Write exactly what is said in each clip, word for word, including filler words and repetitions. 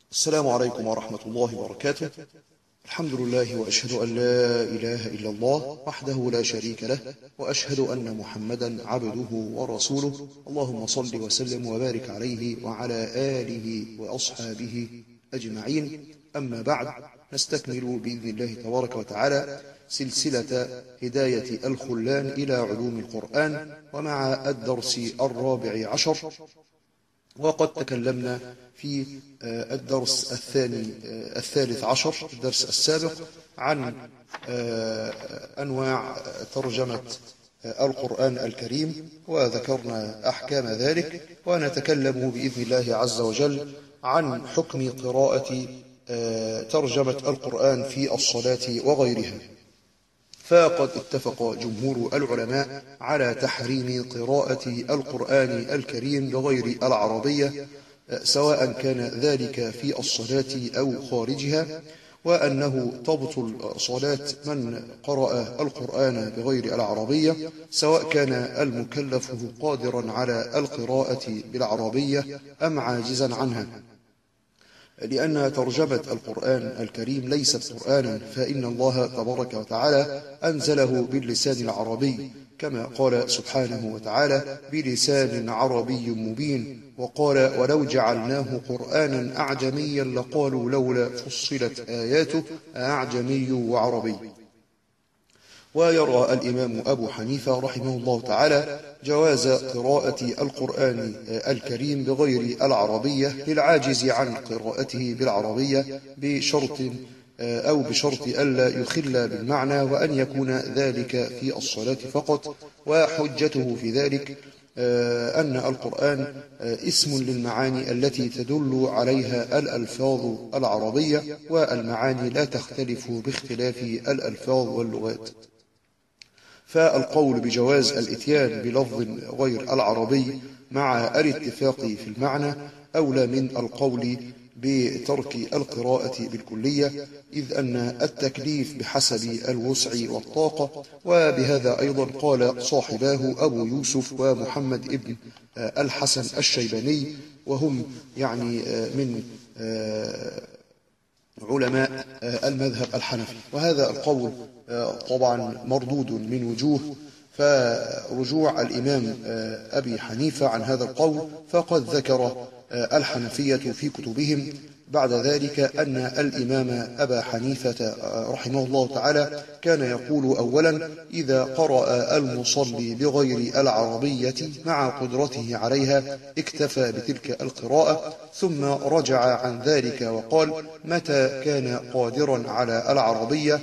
السلام عليكم ورحمة الله وبركاته. الحمد لله وأشهد أن لا إله إلا الله وحده لا شريك له، وأشهد أن محمدا عبده ورسوله. اللهم صل وسلم وبارك عليه وعلى آله وأصحابه أجمعين. أما بعد، نستكمل بإذن الله تبارك وتعالى سلسلة هداية الخلان إلى علوم القرآن، ومع الدرس الرابع عشر. وقد تكلمنا في الدرس الثاني الثالث عشر الدرس السابق عن أنواع ترجمة القرآن الكريم، وذكرنا أحكام ذلك، ونتكلم بإذن الله عز وجل عن حكم قراءة ترجمة القرآن في الصلاة وغيرها. فقد اتفق جمهور العلماء على تحريم قراءة القرآن الكريم بغير العربية، سواء كان ذلك في الصلاة أو خارجها، وأنه تبطل صلاة من قرأ القرآن بغير العربية، سواء كان المكلف قادرا على القراءة بالعربية أم عاجزا عنها، لأن ترجمة القرآن الكريم ليست قرآنا، فإن الله تبارك وتعالى أنزله باللسان العربي، كما قال سبحانه وتعالى: بلسان عربي مبين. وقال: ولو جعلناه قرآنا أعجميا لقالوا لولا فصلت آياته أعجمي وعربي. ويرى الإمام أبو حنيفة رحمه الله تعالى جواز قراءة القرآن الكريم بغير العربية للعاجز عن قراءته بالعربية، بشرط أو بشرط ألا يخل بالمعنى، وأن يكون ذلك في الصلاة فقط. وحجته في ذلك أن القرآن اسم للمعاني التي تدل عليها الألفاظ العربية، والمعاني لا تختلف باختلاف الألفاظ واللغات. فالقول بجواز الإتيان بلفظ غير العربي مع الاتفاق في المعنى أولى من القول بترك القراءة بالكلية، إذ أن التكليف بحسب الوسع والطاقة. وبهذا أيضا قال صاحباه أبو يوسف ومحمد ابن الحسن الشيباني، وهم يعني من علماء المذهب الحنفي. وهذا القول طبعا مردود من وجوه، فرجوع الإمام أبي حنيفة عن هذا القول فقد ذكر الحنفية في كتبهم بعد ذلك أن الإمام أبا حنيفة رحمه الله تعالى كان يقول: أولا، إذا قرأ المصلي بغير العربية مع قدرته عليها اكتفى بتلك القراءة، ثم رجع عن ذلك وقال: متى كان قادرا على العربية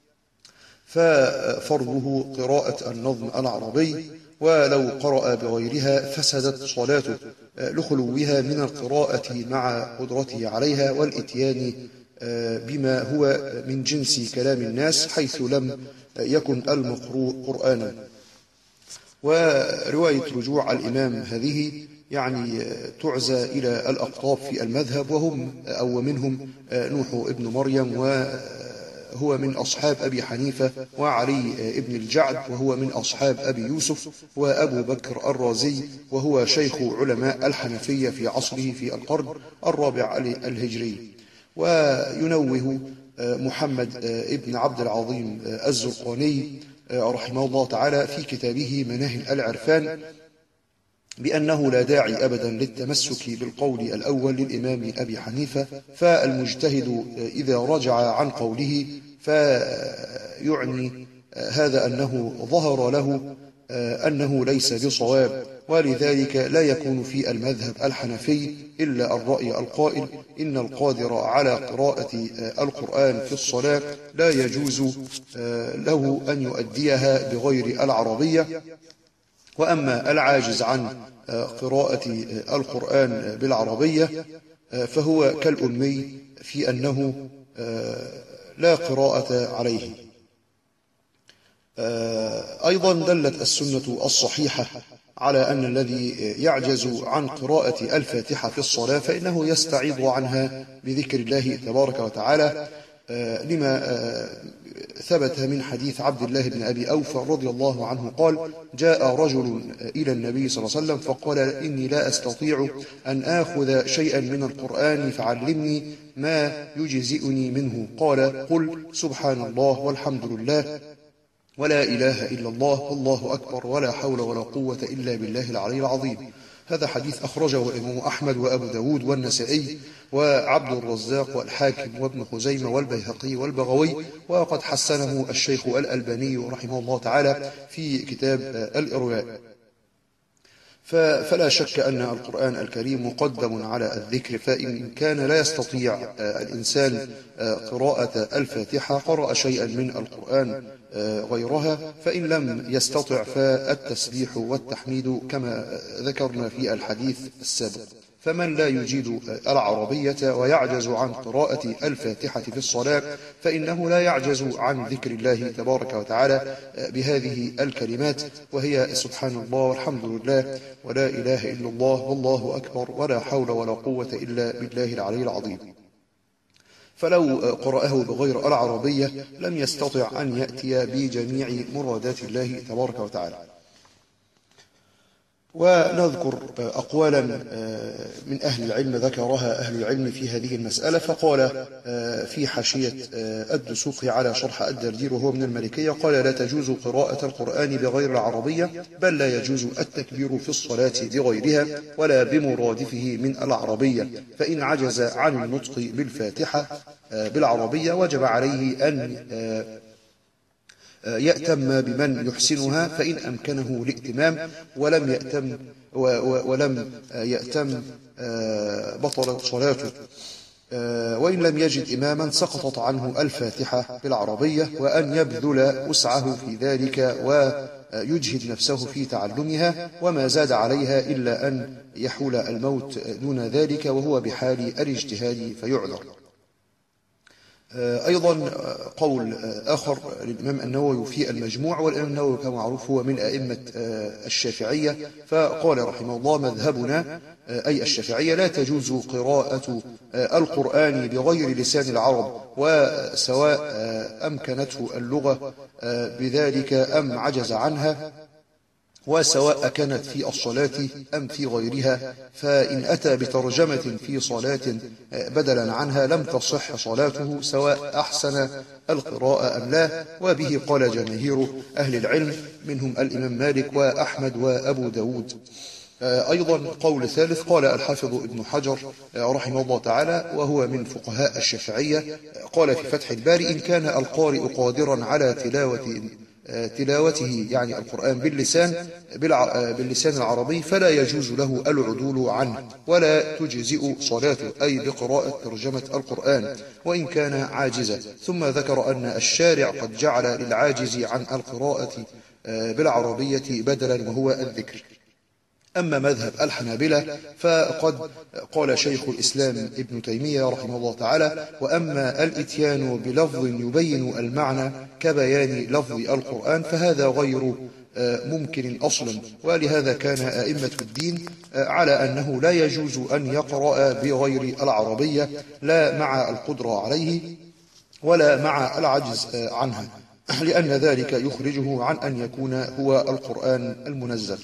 ففرضه قراءة النظم العربي، ولو قرأ بغيرها فسدت صلاته لخلوها من القراءة مع قدرته عليها والإتيان بما هو من جنس كلام الناس، حيث لم يكن المقروء قرآنا. ورواية رجوع الإمام هذه يعني تعزى إلى الأقطاب في المذهب، وهم أو منهم نوح ابن مريم، و هو من أصحاب أبي حنيفة، وعلي ابن الجعد وهو من أصحاب أبي يوسف، وأبو بكر الرازي وهو شيخ علماء الحنفية في عصره في القرن الرابع الهجري. وينوه محمد ابن عبد العظيم الزرقاني رحمه الله تعالى في كتابه مناهل العرفان بأنه لا داعي أبدا للتمسك بالقول الأول للإمام أبي حنيفة، فالمجتهد إذا رجع عن قوله فيعني هذا أنه ظهر له أنه ليس بصواب، ولذلك لا يكون في المذهب الحنفي إلا الرأي القائل: إن القادر على قراءة القرآن في الصلاة لا يجوز له أن يؤديها بغير العربية، وأما العاجز عن قراءة القرآن بالعربية فهو كالأمي في أنه لا قراءة عليه. أيضا دلت السنة الصحيحة على أن الذي يعجز عن قراءة الفاتحة في الصلاة فإنه يستعيض عنها بذكر الله تبارك وتعالى، لما ثبت من حديث عبد الله بن أبي أوفى رضي الله عنه قال: جاء رجل إلى النبي صلى الله عليه وسلم فقال: إني لا أستطيع أن آخذ شيئا من القرآن فعلمني ما يجزئني منه. قال: قل سبحان الله والحمد لله ولا إله إلا الله والله أكبر ولا حول ولا قوة إلا بالله العلي العظيم. هذا حديث أخرجه الإمام أحمد وأبو داود والنسائي وعبد الرزاق والحاكم وابن خزيمة والبيهقي والبغوي، وقد حسنه الشيخ الألباني رحمه الله تعالى في كتاب الإرواء. فلا شك أن القرآن الكريم مقدم على الذكر، فإن كان لا يستطيع الإنسان قراءة الفاتحة قرأ شيئا من القرآن غيرها، فإن لم يستطع فالتسبيح والتحميد كما ذكرنا في الحديث السابق. فمن لا يجيد العربية ويعجز عن قراءة الفاتحة في الصلاة فإنه لا يعجز عن ذكر الله تبارك وتعالى بهذه الكلمات، وهي سبحان الله والحمد لله ولا إله إلا الله والله أكبر ولا حول ولا قوة إلا بالله العلي العظيم. فلو قرأه بغير العربية لم يستطع أن يأتي بجميع مرادات الله تبارك وتعالى. ونذكر أقوالا من أهل العلم ذكرها أهل العلم في هذه المسألة. فقال في حاشية الدسوقي على شرح الدردير وهو من المالكية، قال: لا تجوز قراءة القرآن بغير العربية، بل لا يجوز التكبير في الصلاة بغيرها ولا بمرادفه من العربية، فإن عجز عن النطق بالفاتحة بالعربية وجب عليه أن يأتم بمن يحسنها فإن أمكنه الائتمام، ولم يأتم ولم يأتم بطل صلاته، وإن لم يجد إماما سقطت عنه الفاتحة بالعربية، وأن يبذل وسعه في ذلك ويجهد نفسه في تعلمها، وما زاد عليها إلا أن يحول الموت دون ذلك وهو بحال الاجتهاد فيعذر. أيضا قول آخر للإمام النووي في المجموع، والإمام النووي كما معروف هو من أئمة الشافعية، فقال رحمه الله: مذهبنا أي الشافعية لا تجوز قراءة القرآن بغير لسان العرب، وسواء أمكنته اللغة بذلك أم عجز عنها، وسواء كانت في الصلاة أم في غيرها، فإن أتى بترجمة في صلاة بدلا عنها لم تصح صلاته سواء أحسن القراءة أم لا. وبه قال جماهير أهل العلم منهم الإمام مالك وأحمد وأبو داود. أيضا قول ثالث قال الحافظ ابن حجر رحمه الله تعالى وهو من فقهاء الشافعية، قال في فتح الباري: إن كان القارئ قادرا على تلاوة تلاوته يعني القرآن باللسان باللسان العربي فلا يجوز له العدول عنه ولا تجزئ صلاته، أي بقراءة ترجمة القرآن، وإن كان عاجزا. ثم ذكر أن الشارع قد جعل للعاجز عن القراءة بالعربية بدلا وهو الذكر. أما مذهب الحنابلة فقد قال شيخ الإسلام ابن تيمية رحمه الله تعالى: وأما الإتيان بلفظ يبين المعنى كبيان لفظ القرآن فهذا غير ممكن أصلا، ولهذا كان أئمة الدين على أنه لا يجوز أن يقرأ بغير العربية، لا مع القدرة عليه ولا مع العجز عنها، لأن ذلك يخرجه عن أن يكون هو القرآن المنزل.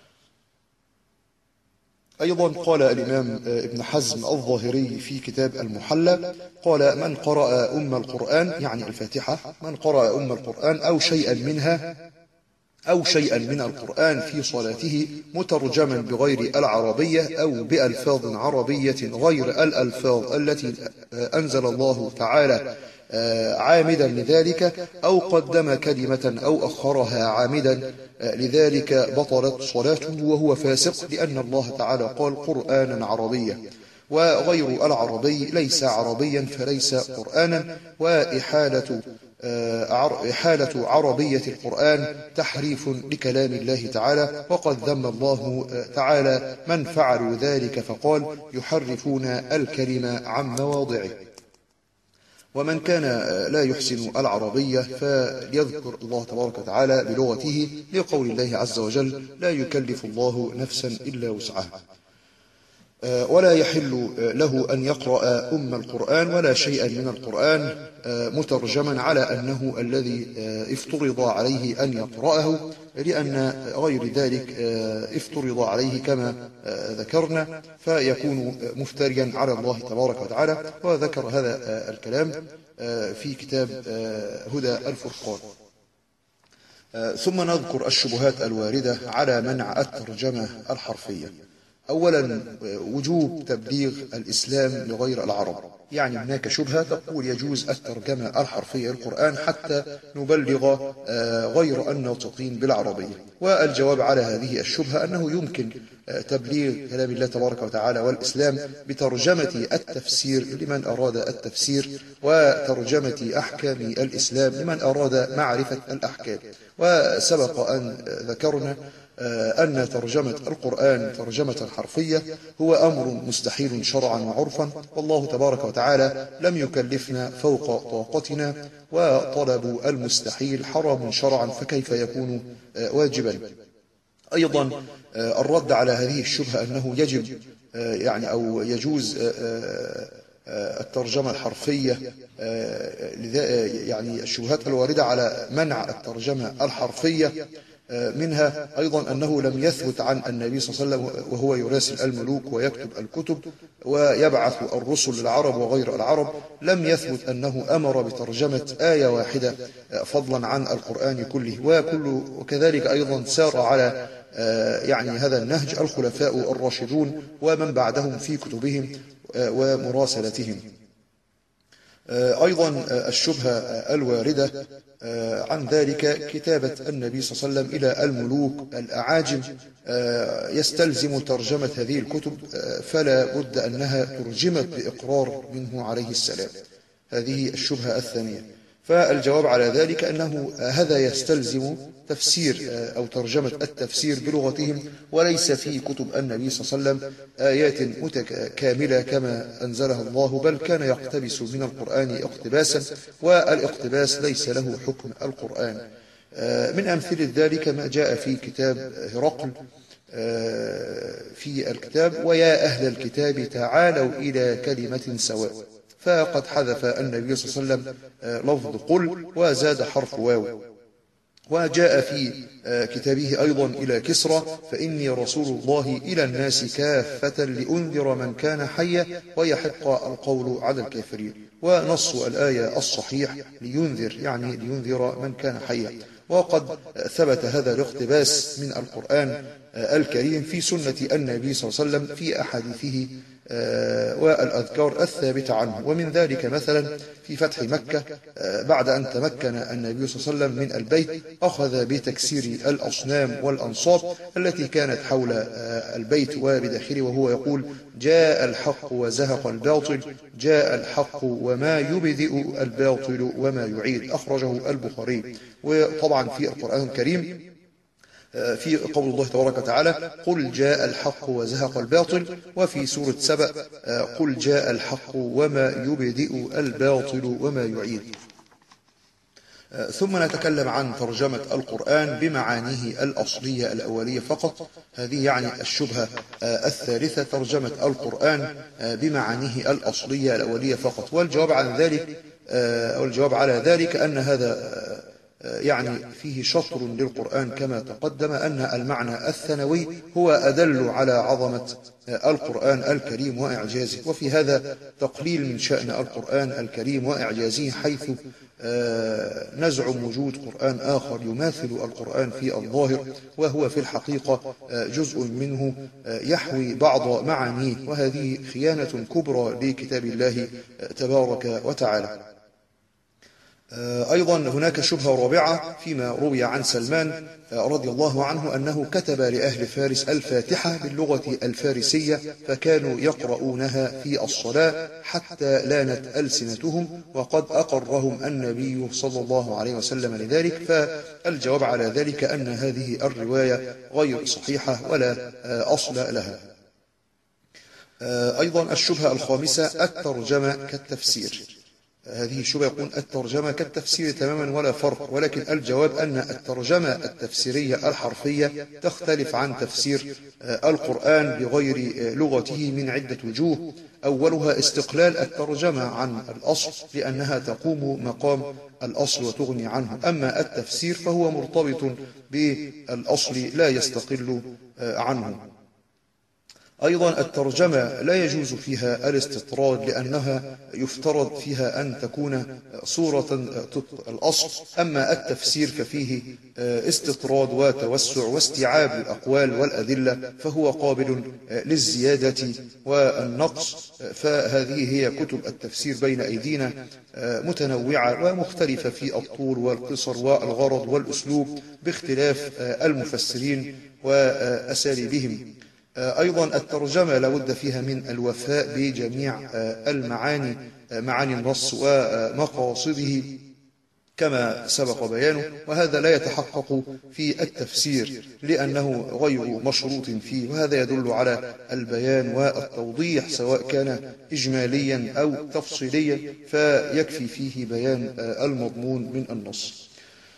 أيضا قال الإمام ابن حزم الظاهري في كتاب المحلى، قال: من قرأ أم القرآن يعني الفاتحة، من قرأ أم القرآن أو شيئا منها أو شيئا من القرآن في صلاته مترجما بغير العربية أو بألفاظ عربية غير الألفاظ التي أنزل الله تعالى عامدا لذلك، أو قدم كلمة أو أخرها عامدا لذلك بطلت صلاته وهو فاسق، لأن الله تعالى قال: قرآنا عربيا، وغير العربي ليس عربيا فليس قرآنا. وإحالة إحالة عربية القرآن تحريف لكلام الله تعالى، وقد ذم الله تعالى من فعلوا ذلك فقال: يحرفون الكلمة عن مواضعه. ومن كان لا يحسن العربية فليذكر الله تبارك وتعالى بلغته، لقول الله عز وجل: لا يكلف الله نفسا إلا وسعها. ولا يحل له أن يقرأ أم القرآن ولا شيئا من القرآن مترجما على أنه الذي افترض عليه أن يقرأه، لأن غير ذلك افترض عليه كما ذكرنا فيكون مفتريا على الله تبارك وتعالى. وذكر هذا الكلام في كتاب هدى الفرقان. ثم نذكر الشبهات الواردة على منع الترجمة الحرفية. أولا، وجوب تبليغ الإسلام لغير العرب. يعني هناك شبهة تقول يجوز الترجمة الحرفية للقرآن حتى نبلغ غير الناطقين بالعربية. والجواب على هذه الشبهة أنه يمكن تبليغ كلام الله تبارك وتعالى والإسلام بترجمة التفسير لمن أراد التفسير، وترجمة أحكام الإسلام لمن أراد معرفة الأحكام. وسبق أن ذكرنا أن ترجمة القرآن ترجمة حرفية هو أمر مستحيل شرعا وعرفا، والله تبارك وتعالى لم يكلفنا فوق طاقتنا، وطلب المستحيل حرام شرعا فكيف يكون واجبا. أيضا الرد على هذه الشبهة أنه يجب يعني أو يجوز الترجمة الحرفية، يعني الشبهات الواردة على منع الترجمة الحرفية منها أيضا أنه لم يثبت عن النبي صلى الله عليه وسلم وهو يراسل الملوك ويكتب الكتب ويبعث الرسل للعرب وغير العرب، لم يثبت أنه أمر بترجمة آية واحدة فضلا عن القرآن كله. وكل وكذلك أيضا سار على يعني هذا النهج الخلفاء الراشدون ومن بعدهم في كتبهم ومراسلتهم. أيضا الشبهة الواردة عن ذلك كتابة النبي صلى الله عليه وسلم إلى الملوك الأعاجم يستلزم ترجمة هذه الكتب، فلا بد أنها ترجمت بإقرار منه عليه السلام. هذه الشبهة الثانية. فالجواب على ذلك أنه هذا يستلزم تفسير أو ترجمة التفسير بلغتهم، وليس في كتب النبي صلى الله عليه وسلم آيات متكاملة كما أنزلها الله، بل كان يقتبس من القرآن اقتباسا، والاقتباس ليس له حكم القرآن. من أمثلة ذلك ما جاء في كتاب هرقل في الكتاب: ويا أهل الكتاب تعالوا إلى كلمة سواء، فقد حذف النبي صلى الله عليه وسلم لفظ قل وزاد حرف واو. وجاء في كتابه أيضا إلى كسرى: فإني رسول الله إلى الناس كافة لأنذر من كان حيا ويحق القول على الكافرين. ونص الآية الصحيح لينذر، يعني لينذر من كان حيا. وقد ثبت هذا الاقتباس من القرآن الكريم في سنة النبي صلى الله عليه وسلم في أحاديثه والأذكار الثابتة عنه. ومن ذلك مثلا في فتح مكة بعد أن تمكن النبي صلى الله عليه وسلم من البيت، أخذ بتكسير الأصنام والأنصاب التي كانت حول البيت وبداخله، وهو يقول: جاء الحق وزهق الباطل، جاء الحق وما يبدئ الباطل وما يعيد. أخرجه البخاري. وطبعا في القرآن الكريم في قول الله تبارك وتعالى: قل جاء الحق وزهق الباطل، وفي سورة سبأ: قل جاء الحق وما يبدئ الباطل وما يعيد. ثم نتكلم عن ترجمة القرآن بمعانيه الأصلية الأولية فقط. هذه يعني الشبهة الثالثة: ترجمة القرآن بمعانيه الأصلية الأولية فقط. والجواب عن ذلك أو الجواب على ذلك أن هذا يعني فيه شطر للقرآن كما تقدم، أن المعنى الثانوي هو أدل على عظمة القرآن الكريم وإعجازه، وفي هذا تقليل من شأن القرآن الكريم وإعجازه، حيث نزعم وجود قرآن آخر يماثل القرآن في الظاهر، وهو في الحقيقة جزء منه يحوي بعض معانيه، وهذه خيانة كبرى لكتاب الله تبارك وتعالى. أيضا هناك شبهة رابعة فيما روي عن سلمان رضي الله عنه أنه كتب لأهل فارس الفاتحة باللغة الفارسية، فكانوا يقرؤونها في الصلاة حتى لانت ألسنتهم، وقد أقرهم النبي صلى الله عليه وسلم لذلك. فالجواب على ذلك أن هذه الرواية غير صحيحة ولا أصل لها. أيضا الشبهة الخامسة: الترجمة كالتفسير. هذه الشبهة يقول الترجمة كالتفسير تماما ولا فرق، ولكن الجواب أن الترجمة التفسيرية الحرفية تختلف عن تفسير القرآن بغير لغته من عدة وجوه. أولها استقلال الترجمة عن الأصل لأنها تقوم مقام الأصل وتغني عنه، أما التفسير فهو مرتبط بالأصل لا يستقل عنه. أيضا الترجمة لا يجوز فيها الاستطراد لأنها يفترض فيها أن تكون صورة طبق الأصل، أما التفسير ففيه استطراد وتوسع واستيعاب الأقوال والأدلة، فهو قابل للزيادة والنقص. فهذه هي كتب التفسير بين أيدينا متنوعة ومختلفة في الطول والقصر والغرض والأسلوب باختلاف المفسرين وأساليبهم. أيضا الترجمة لابد فيها من الوفاء بجميع المعاني معاني النص ومقاصده كما سبق بيانه، وهذا لا يتحقق في التفسير لأنه غير مشروط فيه، وهذا يدل على البيان والتوضيح سواء كان إجماليا أو تفصيليا، فيكفي فيه بيان المضمون من النص.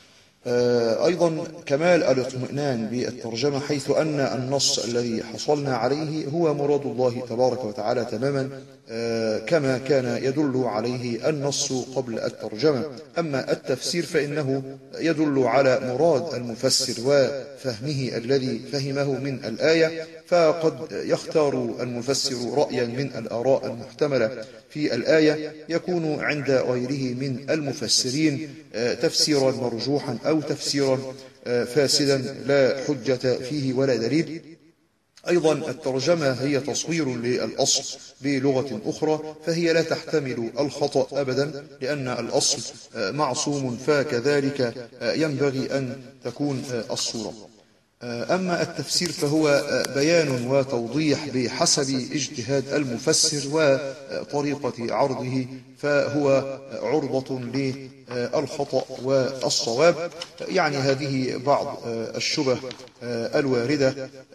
أيضا كمال الاطمئنان بالترجمة، حيث أن النص الذي حصلنا عليه هو مراد الله تبارك وتعالى تماما كما كان يدل عليه النص قبل الترجمة. أما التفسير فإنه يدل على مراد المفسر وفهمه الذي فهمه من الآية، فقد يختار المفسر رأيا من الآراء المحتملة في الآية يكون عند غيره من المفسرين تفسيرا مرجوحا أو تفسيرا فاسدا لا حجة فيه ولا دليل. أيضا الترجمة هي تصوير للأصل بلغة أخرى، فهي لا تحتمل الخطأ أبدا لأن الأصل معصوم، فكذلك ينبغي أن تكون الصورة. أما التفسير فهو بيان وتوضيح بحسب اجتهاد المفسر وطريقة عرضه، فهو عرضة للخطأ والصواب. يعني هذه بعض الشبه الواردة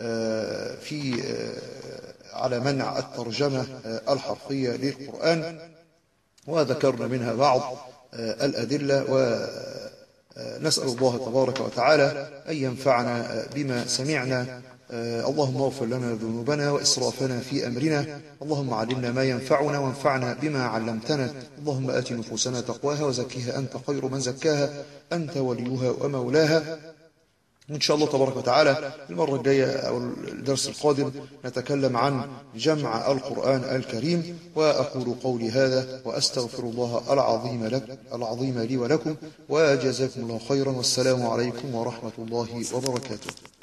في على منع الترجمة الحرفية للقرآن، وذكرنا منها بعض الأدلة، و نسأل الله تبارك وتعالى أن ينفعنا بما سمعنا. اللهم اغفر لنا ذنوبنا وإسرافنا في أمرنا، اللهم علمنا ما ينفعنا وانفعنا بما علمتنا، اللهم آت نفوسنا تقواها وزكيها أنت خير من زكاها، أنت وليها ومولاها. إن شاء الله تبارك وتعالى المرة الجاية أو الدرس القادم نتكلم عن جمع القرآن الكريم. وأقول قولي هذا وأستغفر الله العظيم لك العظيم لي ولكم، وجزاكم الله خيرا، والسلام عليكم ورحمة الله وبركاته.